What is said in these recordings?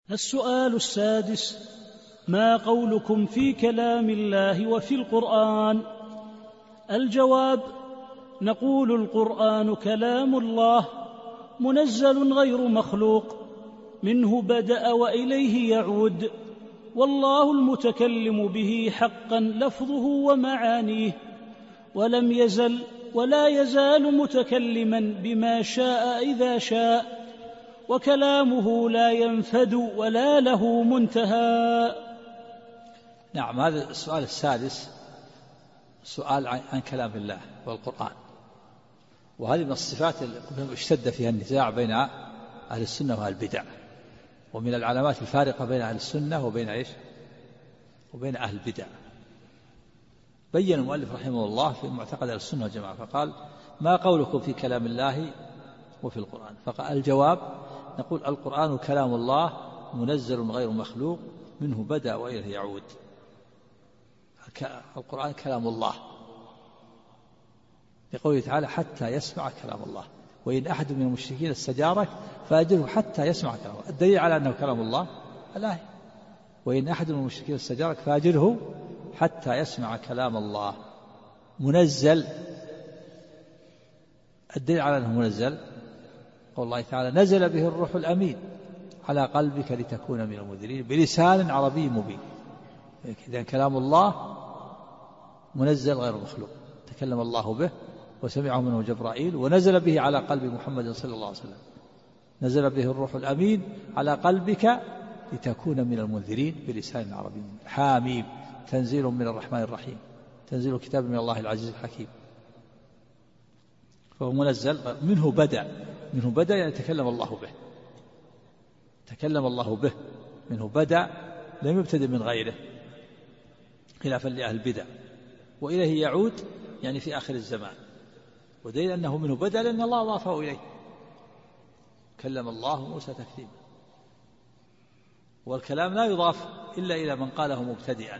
السؤال السادس: ما قولكم في كلام الله وفي القرآن؟ الجواب: نقول القرآن كلام الله منزل غير مخلوق، منه بدأ وإليه يعود، والله المتكلم به حقا لفظه ومعانيه، ولم يزل ولا يزال متكلما بما شاء إذا شاء، وكلامه لا ينفد ولا له منتهى. نعم، هذا السؤال السادس سؤال عن كلام الله والقرآن، وهذه من الصفات التي اشتد فيها النزاع بين أهل السنة وأهل البدع، ومن العلامات الفارقة بين أهل السنة وبين أهل البدع. بين المؤلف رحمه الله في معتقد أهل السنة والجماعة فقال: ما قولكم في كلام الله وفي القرآن؟ فقال: الجواب: نقول القرآن كلام الله منزل غير مخلوق، منه بدأ وإليه يعود. القرآن كلام الله، يقول تعالى: حتى يسمع كلام الله، وإن أحد من المشركين استجارك فأجره حتى يسمع كلام الله. الدليل على أنه كلام الله الآية: وإن أحد من المشركين استجارك فأجره حتى يسمع كلام الله. منزل، الدليل على أنه منزل قول الله تعالى: نزل به الروح الأمين على قلبك لتكون من المنذرين بلسان عربي مبين. إذن كلام الله منزل غير مخلوق، تكلم الله به وسمعه منه جبرائيل، ونزل به على قلب محمد صلى الله عليه وسلم. نزل به الروح الأمين على قلبك لتكون من المنذرين بلسان عربي حاميم، تنزيل من الرحمن الرحيم، تنزيل كتاب من الله العزيز الحكيم. فهو منزل، منه بدأ يعني تكلم الله به، تكلم الله به، منه بدأ، لم يبتدئ من غيره خلافا لأهل البدع. وإليه يعود يعني في آخر الزمان، ودليل أنه منه بدأ لأن الله أضافه إليه، كلم الله موسى تكليما. والكلام لا يضاف إلا إلى من قاله مبتدئا،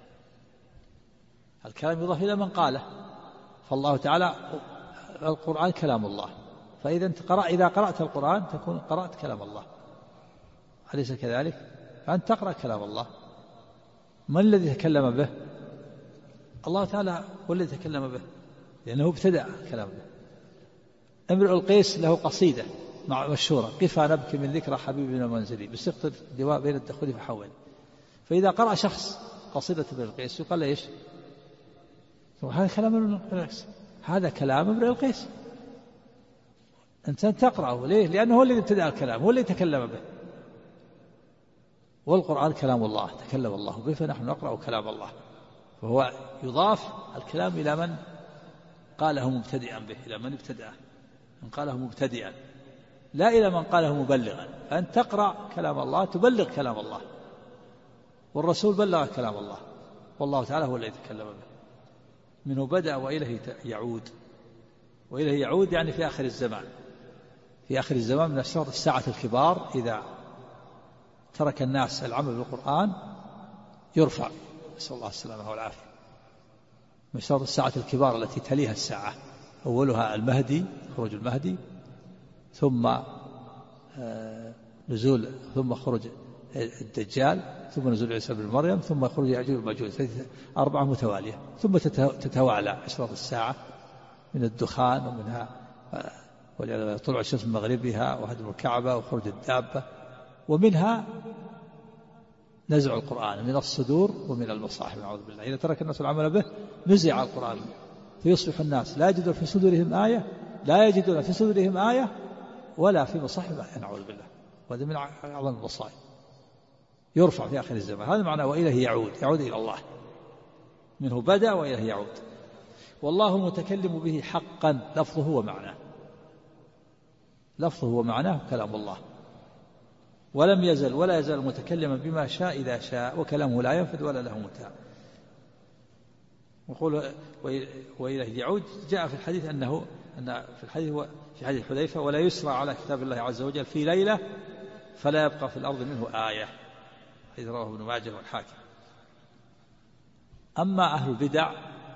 الكلام يضاف إلى من قاله. فالله تعالى القرآن كلام الله، فإذا إذا قرأت القرآن تكون قرأت كلام الله، أليس كذلك؟ فأنت تقرأ كلام الله. من الذي تكلم به؟ الله تعالى هو الذي تكلم به، لأنه ابتدأ الكلام به. امرؤ القيس له قصيدة مشهورة: قفا نبكي من ذكرى حبيبنا المنزلي بسقط الدواء بين الدخول فحول. فإذا قرأ شخص قصيدة امرؤ القيس يقال له: إيش؟ هذا كلام امرؤ القيس، هذا كلام امرؤ القيس. أنت تقرأه ليه؟ لأنه هو الذي ابتدأ الكلام، هو الذي تكلم به. والقرآن كلام الله، تكلم الله به، فنحن نقرأ كلام الله. فهو يضاف الكلام إلى من قاله مبتدئا به، إلى من ابتدأه، من قاله مبتدئا، لا إلى من قاله مبلغا. فأنت تقرأ كلام الله تبلغ كلام الله، والرسول بلغ كلام الله، والله تعالى هو الذي تكلم به. منه بدأ وإليه يعود، وإليه يعود يعني في آخر الزمان. في آخر الزمان من أشراط الساعة الكبار، إذا ترك الناس العمل بالقرآن يرفع، نسأل الله السلامة والعافية. من أشراط الساعة الكبار التي تليها الساعة، أولها المهدي، خروج المهدي، ثم نزول، ثم خروج الدجال، ثم نزول عيسى بن مريم، ثم خروج يأجوج ومأجوج، 4 متوالية. ثم تتوالى أشراط الساعة من الدخان، ومنها طلوع الشمس من مغربها، وهدم الكعبة، وخروج الدابة، ومنها نزع القرآن من الصدور ومن المصاحف، نعوذ بالله. إذا ترك الناس العمل به نزع القرآن، فيصبح الناس لا يجدون في صدورهم آية ولا في مصاحف آية، نعوذ بالله. وهذا من أعظم المصائب. يرفع في آخر الزمان، هذا معنى وإليه يعود إلى الله، منه بدأ وإليه يعود. والله متكلم به حقا، لفظه ومعناه كلام الله، ولم يزل ولا يزال متكلما بما شاء إذا شاء، وكلامه لا ينفد ولا له منتهى. وقول وإليه يعود جاء في الحديث أن في الحديث هو في حديث حذيفة: ولا يسرى على كتاب الله عز وجل في ليلة فلا يبقى في الأرض منه آية، حديث رواه ابن ماجه والحاكم. أما أهل البدع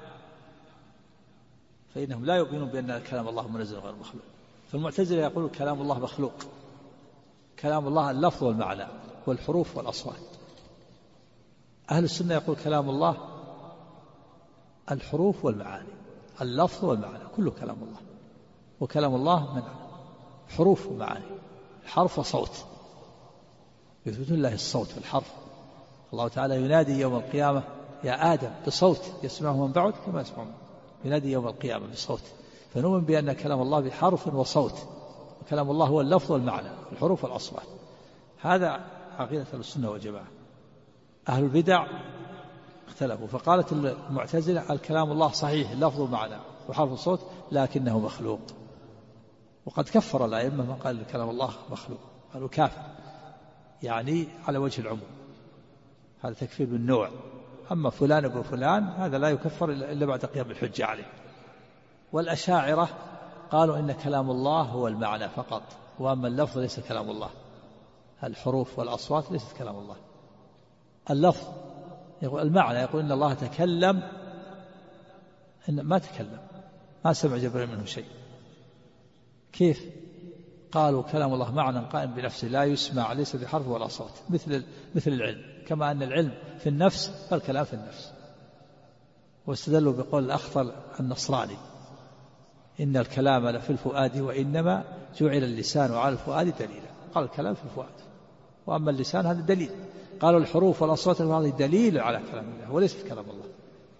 فإنهم لا يؤمنون بأن كلام الله منزل غير مخلوق. فالمعتزلة يقولون كلام الله مخلوق، كلام الله اللفظ والمعنى، والحروف والأصوات. أهل السنة يقول كلام الله الحروف والمعاني، اللفظ والمعنى كله كلام الله. وكلام الله من حروف ومعاني، حرف وصوت، يثبت الله الصوت والحرف. الله تعالى ينادي يوم القيامة يا آدم بصوت يسمعه من بعد كما يسمعون، ينادي يوم القيامة بصوت. فنؤمن بأن كلام الله بحرف وصوت، وكلام الله هو اللفظ والمعنى الحروف والأصوات. هذا عقيدة السنة والجماعة. أهل البدع اختلفوا، فقالت المعتزلة الكلام الله صحيح اللفظ والمعنى وحرف الصوت لكنه مخلوق. وقد كفر الأئمة من قال كلام الله مخلوق، قالوا كافر، يعني على وجه العموم، هذا تكفير بالنوع. أما فلان ابن فلان هذا لا يكفر إلا بعد قيام الحجة عليه. والأشاعرة قالوا إن كلام الله هو المعنى فقط، وأما اللفظ ليس كلام الله، الحروف والأصوات ليست كلام الله. اللفظ يقول المعنى، يقول إن الله تكلم، إن ما تكلم، ما سمع جبريل منه شيء. كيف؟ قالوا كلام الله معنى قائم بنفسه لا يسمع، ليس بحرف ولا صوت، مثل العلم، كما أن العلم في النفس فالكلام في النفس. واستدلوا بقول الأخطل النصراني إن الكلام لفي الفؤاد وإنما جعل اللسان على الفؤاد دليلا. قال الكلام في الفؤاد، وأما اللسان هذا دليل. قالوا الحروف والأصوات هذه دليل على كلام الله وليست كلام الله.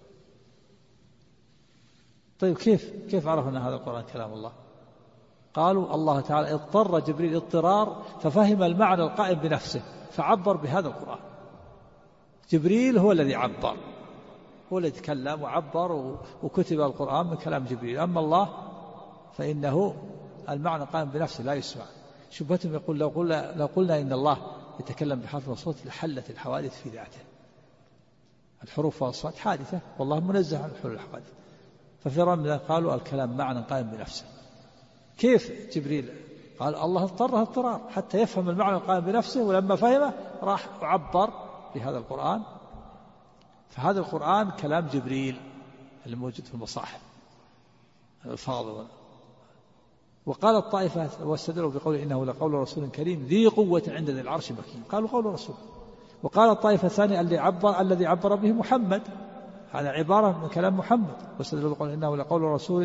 طيب كيف عرفوا أن هذا القرآن كلام الله؟ قالوا الله تعالى اضطر جبريل اضطرار ففهم المعنى القائم بنفسه فعبر بهذا القرآن. جبريل هو الذي عبر، هو الذي تكلم وعبر وكتب القرآن من كلام جبريل. أما الله فإنه المعنى قائم بنفسه لا يسمع. شبهتهم يقول لو قلنا إن الله يتكلم بحرف وصوت لحلت الحوادث في ذاته. الحروف والأصوات حادثة والله منزه عن حلول الحوادث. ففرا من قالوا الكلام معنى قائم بنفسه. كيف جبريل؟ قال الله اضطره اضطرار حتى يفهم المعنى القائم بنفسه، ولما فهمه راح وعبر بهذا القرآن. فهذا القرآن كلام جبريل الموجود في المصاحف الفاظ. وقال الطائفة واستدلوا بقول إنه لقول رسول كريم ذي قوة عند ذي العرش مكين، قالوا قول رسول. وقال الطائفة الثانية الذي عبر به محمد، هذا عبارة من كلام محمد. واستدلوا بقول إنه لقول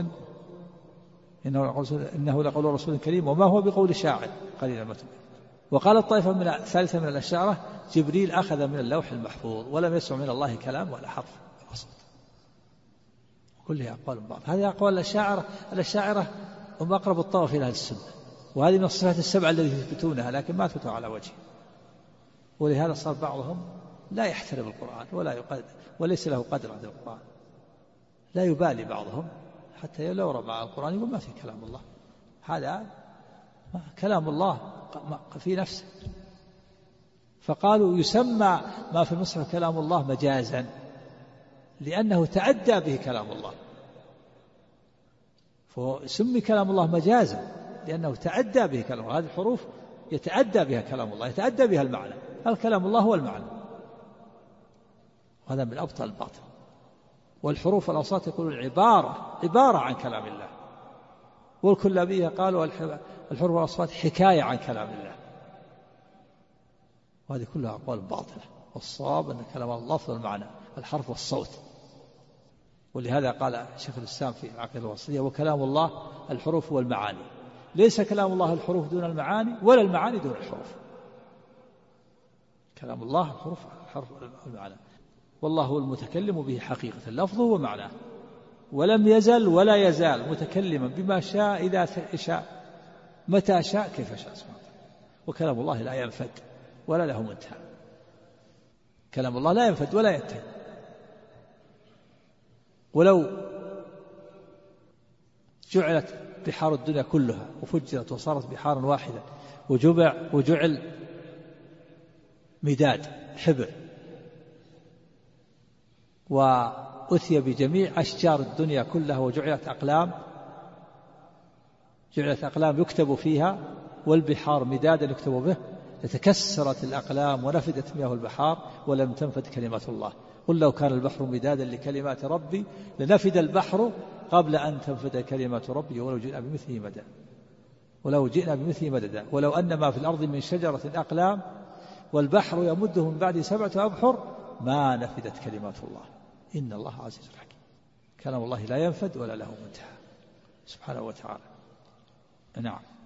رسول كريم وما هو بقول شاعر قليلا ما تؤمنون. وقال الطائفة الثالثة من الأشاعرة جبريل أخذ من اللوح المحفوظ ولم يسمع من الله كلام ولا حرف ولا صوت. كلها أقوال بعض. هذه أقوال الأشاعرة هم أقرب الطرف إلى السنة، وهذه من الصفات السبعة التي يثبتونها لكن ما تثبتها على وجه. ولهذا صار بعضهم لا يحترم القرآن ولا يقدر، وليس له قدر عند القرآن. لا يبالي بعضهم حتى لو رمى القرآن يقول ما في كلام الله. هذا كلام الله في نفسه. فقالوا يسمى ما في المصحف كلام الله مجازا لأنه تعدى به كلام الله، فسمي كلام الله مجازا لأنه تعدى به كلام الله. هذه الحروف يتعدى بها كلام الله، يتعدى بها المعنى. الكلام الله هو المعنى، وهذا من أبطل الباطل. والحروف والأصوات يقولون عبارة عن كلام الله. والكلابية قالوا الحروف والأصوات حكاية عن كلام الله. وهذه كلها أقوال باطلة. والصواب أن كلام الله لفظ المعنى الحرف والصوت. ولهذا قال شيخ الإسلام في العقيدة الوسطية وكلام الله الحروف والمعاني. ليس كلام الله الحروف دون المعاني ولا المعاني دون الحروف. كلام الله الحرف والمعنى. والله هو المتكلم به حقيقة لفظه ومعناه، ولم يزل ولا يزال متكلما بما شاء إذا شاء متى شاء كيف شاء سبحانه. وكلام الله لا ينفد ولا له منتهى. كلام الله لا ينفد ولا ينتهي. ولو جعلت بحار الدنيا كلها وفجرت وصارت بحارا واحدة وجعل مداد حبر وأثي بجميع أشجار الدنيا كلها وجعلت أقلام يكتب فيها والبحار مدادا يكتب به لتكسرت الأقلام ونفدت مياه البحار ولم تنفد كلمات الله. قل لو كان البحر مدادا لكلمات ربي لنفد البحر قبل أن تنفد كلمات ربي ولو جئنا بمثله مددا ولو أن ما في الأرض من شجرة أقلام والبحر يمده من بعد 7 أبحر ما نفدت كلمات الله إن الله عزيز حكيم. كلام الله لا ينفد ولا له منتهى سبحانه وتعالى. نعم.